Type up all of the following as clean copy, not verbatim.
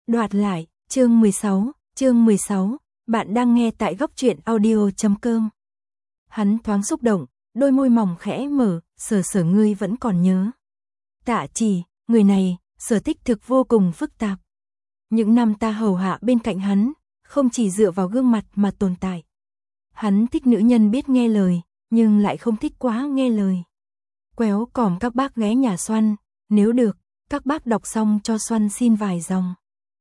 Đoạt lại, chương 16, bạn đang nghe tại góc truyện audio.com. Hắn thoáng xúc động, đôi môi mỏng khẽ mở, sờ ngươi vẫn còn nhớ. Tạ Chỉ, người này, sở thích thực vô cùng phức tạp. Những năm ta hầu hạ bên cạnh hắn, không chỉ dựa vào gương mặt mà tồn tại. Hắn thích nữ nhân biết nghe lời, nhưng lại không thích quá nghe lời. Quéo còm các bác ghé nhà Xoăn, nếu được, các bác đọc xong cho Xoăn xin vài dòng.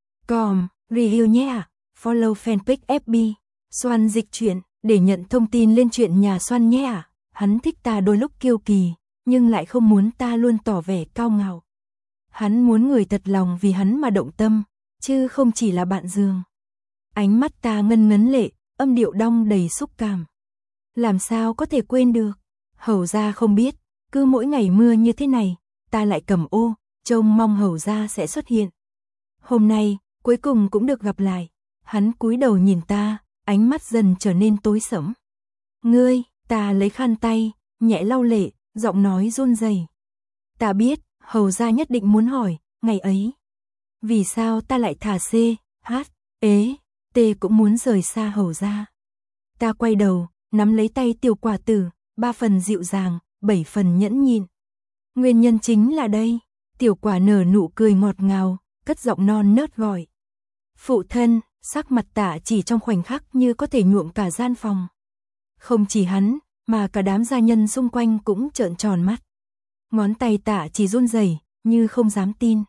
Còm, review nhé ạ, follow fanpage FB, Xoăn dịch truyện, để nhận thông tin lên chuyện nhà Xoăn nhé ạ. Hắn thích ta đôi lúc kiêu kỳ, nhưng lại không muốn ta luôn tỏ vẻ cao ngạo. Hắn muốn người thật lòng vì hắn mà động tâm, chứ không chỉ là bạn giường. Ánh mắt ta ngân ngấn lệ, âm điệu đong đầy xúc cảm. Làm sao có thể quên được? Hầu gia không biết, cứ mỗi ngày mưa như thế này, ta lại cầm ô, trông mong hầu gia sẽ xuất hiện. Hôm nay, cuối cùng cũng được gặp lại. Hắn cúi đầu nhìn ta, ánh mắt dần trở nên tối sẫm. Ngươi, ta lấy khăn tay, nhẹ lau lệ, giọng nói run rẩy. Ta biết, hầu gia nhất định muốn hỏi, ngày ấy. Vì sao ta lại thả C, H, ế, T cũng muốn rời xa hầu gia. Ta quay đầu, nắm lấy tay Tiểu Quả Tử, 3 phần dịu dàng, 7 phần nhẫn nhịn. Nguyên nhân chính là đây. Tiểu Quả nở nụ cười ngọt ngào, cất giọng non nớt gọi. Phụ thân, sắc mặt Tạ Chỉ trong khoảnh khắc như có thể nhuộm cả gian phòng. Không chỉ hắn, mà cả đám gia nhân xung quanh cũng trợn tròn mắt. Ngón tay Tạ Chỉ run rẩy, như không dám tin.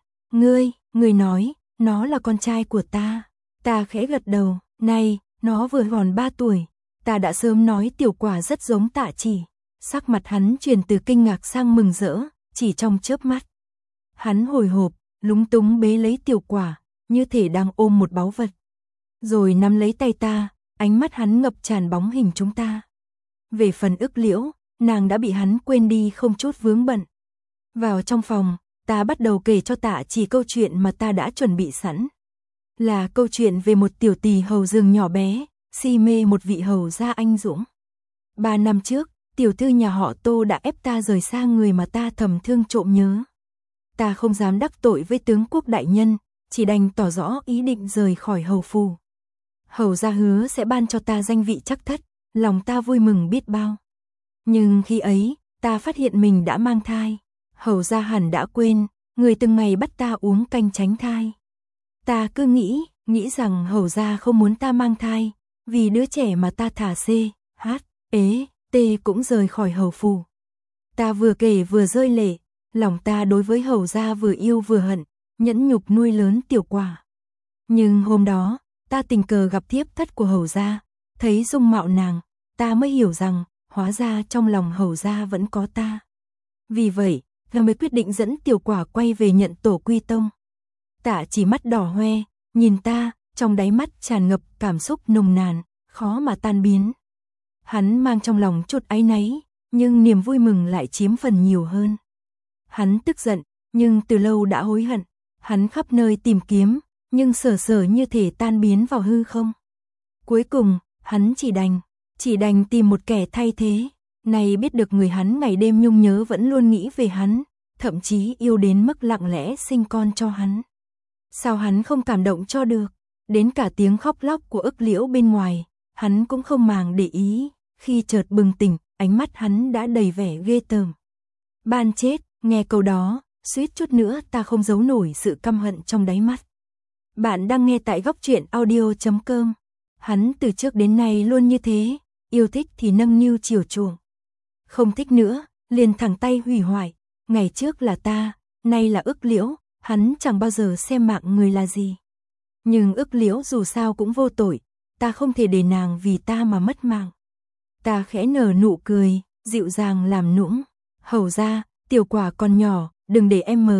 Ngươi nói, nó là con trai của ta. Ta khẽ gật đầu, này, nó vừa tròn 3 tuổi. Ta đã sớm nói Tiểu Quả rất giống Tạ Chỉ. Sắc mặt hắn chuyển từ kinh ngạc sang mừng rỡ, chỉ trong chớp mắt. Hắn hồi hộp, lúng túng bế lấy Tiểu Quả, như thể đang ôm một báu vật. Rồi nắm lấy tay ta, ánh mắt hắn ngập tràn bóng hình chúng ta. Về phần Ức Liễu, nàng đã bị hắn quên đi không chút vướng bận. Vào trong phòng, ta bắt đầu kể cho Tạ Chỉ câu chuyện mà ta đã chuẩn bị sẵn. Là câu chuyện về một tiểu tỳ hầu rừng nhỏ bé, si mê một vị hầu gia anh dũng. 3 năm trước, tiểu thư nhà họ Tô đã ép ta rời xa người mà ta thầm thương trộm nhớ. Ta không dám đắc tội với tướng quốc đại nhân, chỉ đành tỏ rõ ý định rời khỏi hầu phủ. Hầu gia hứa sẽ ban cho ta danh vị chắc thất, lòng ta vui mừng biết bao. Nhưng khi ấy, ta phát hiện mình đã mang thai. Hầu gia hẳn đã quên, người từng ngày bắt ta uống canh tránh thai. Ta cứ nghĩ rằng hầu gia không muốn ta mang thai, vì đứa trẻ mà ta thả C, H, ế, T cũng rời khỏi hầu phủ. Ta vừa kể vừa rơi lệ, lòng ta đối với hầu gia vừa yêu vừa hận, nhẫn nhục nuôi lớn Tiểu Quả. Nhưng hôm đó, ta tình cờ gặp thiếp thất của hầu gia, thấy dung mạo nàng, ta mới hiểu rằng, hóa ra trong lòng hầu gia vẫn có ta. Vì vậy, ta mới quyết định dẫn Tiểu Quả quay về nhận tổ quy tông. Tạ Chỉ mắt đỏ hoe, nhìn ta, trong đáy mắt tràn ngập cảm xúc nồng nàn, khó mà tan biến. Hắn mang trong lòng chút áy náy, nhưng niềm vui mừng lại chiếm phần nhiều hơn. Hắn tức giận, nhưng từ lâu đã hối hận. Hắn khắp nơi tìm kiếm, nhưng sở như thể tan biến vào hư không. Cuối cùng, hắn chỉ đành tìm một kẻ thay thế. Này biết được người hắn ngày đêm nhung nhớ vẫn luôn nghĩ về hắn, thậm chí yêu đến mức lặng lẽ sinh con cho hắn. Sao hắn không cảm động cho được? Đến cả tiếng khóc lóc của Ức Liễu bên ngoài, hắn cũng không màng để ý. Khi chợt bừng tỉnh, ánh mắt hắn đã đầy vẻ ghê tởm. Ban chết, nghe câu đó, suýt chút nữa ta không giấu nổi sự căm hận trong đáy mắt. Bạn đang nghe tại góc truyện audio.com. Hắn từ trước đến nay luôn như thế, yêu thích thì nâng niu chiều chuộng. Không thích nữa, liền thẳng tay hủy hoại. Ngày trước là ta, nay là Ức Liễu, hắn chẳng bao giờ xem mạng người là gì. Nhưng Ức Liễu dù sao cũng vô tội, ta không thể để nàng vì ta mà mất mạng. Ta khẽ nở nụ cười, dịu dàng làm nũng. Hầu gia, Tiểu Quả còn nhỏ, đừng để em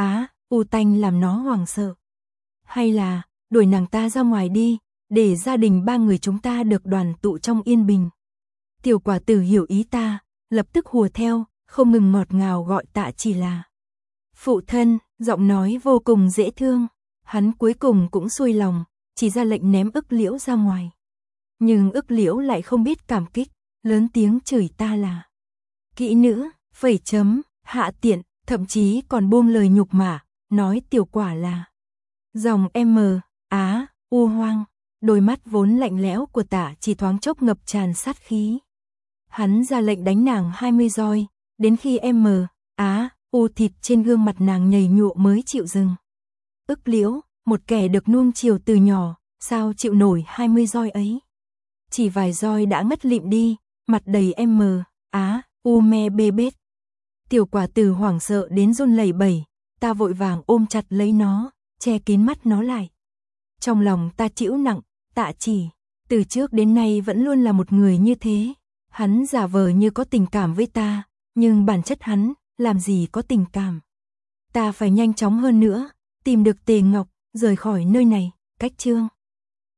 u tanh làm nó hoảng sợ. Hay là, đuổi nàng ta ra ngoài đi, để gia đình 3 người chúng ta được đoàn tụ trong yên bình. Tiểu Quả Tử hiểu ý ta, lập tức hùa theo, không ngừng ngọt ngào gọi Tạ Chỉ là phụ thân, giọng nói vô cùng dễ thương. Hắn cuối cùng cũng xuôi lòng, chỉ ra lệnh ném Ức Liễu ra ngoài. Nhưng Ức Liễu lại không biết cảm kích, lớn tiếng chửi ta là kỹ nữ, phẩy chấm, hạ tiện, thậm chí còn buông lời nhục mạ, nói Tiểu Quả là Dòng M, Á, U hoang, đôi mắt vốn lạnh lẽo của Tạ chỉ thoáng chốc ngập tràn sát khí. Hắn ra lệnh đánh nàng 20 roi, đến khi M, Á, U thịt trên gương mặt nàng nhầy nhụa mới chịu dừng. Ức Liễu, một kẻ được nuông chiều từ nhỏ, sao chịu nổi 20 roi ấy. Chỉ vài roi đã ngất lịm đi, mặt đầy M, Á, U me bê bết. Tiểu Quả Tử hoảng sợ đến run lẩy bẩy, ta vội vàng ôm chặt lấy nó, che kín mắt nó lại. Trong lòng ta trĩu nặng, Tạ Chỉ, từ trước đến nay vẫn luôn là một người như thế. Hắn giả vờ như có tình cảm với ta, nhưng bản chất hắn, làm gì có tình cảm. Ta phải nhanh chóng hơn nữa, tìm được Tề Ngọc, rời khỏi nơi này, cách Chương.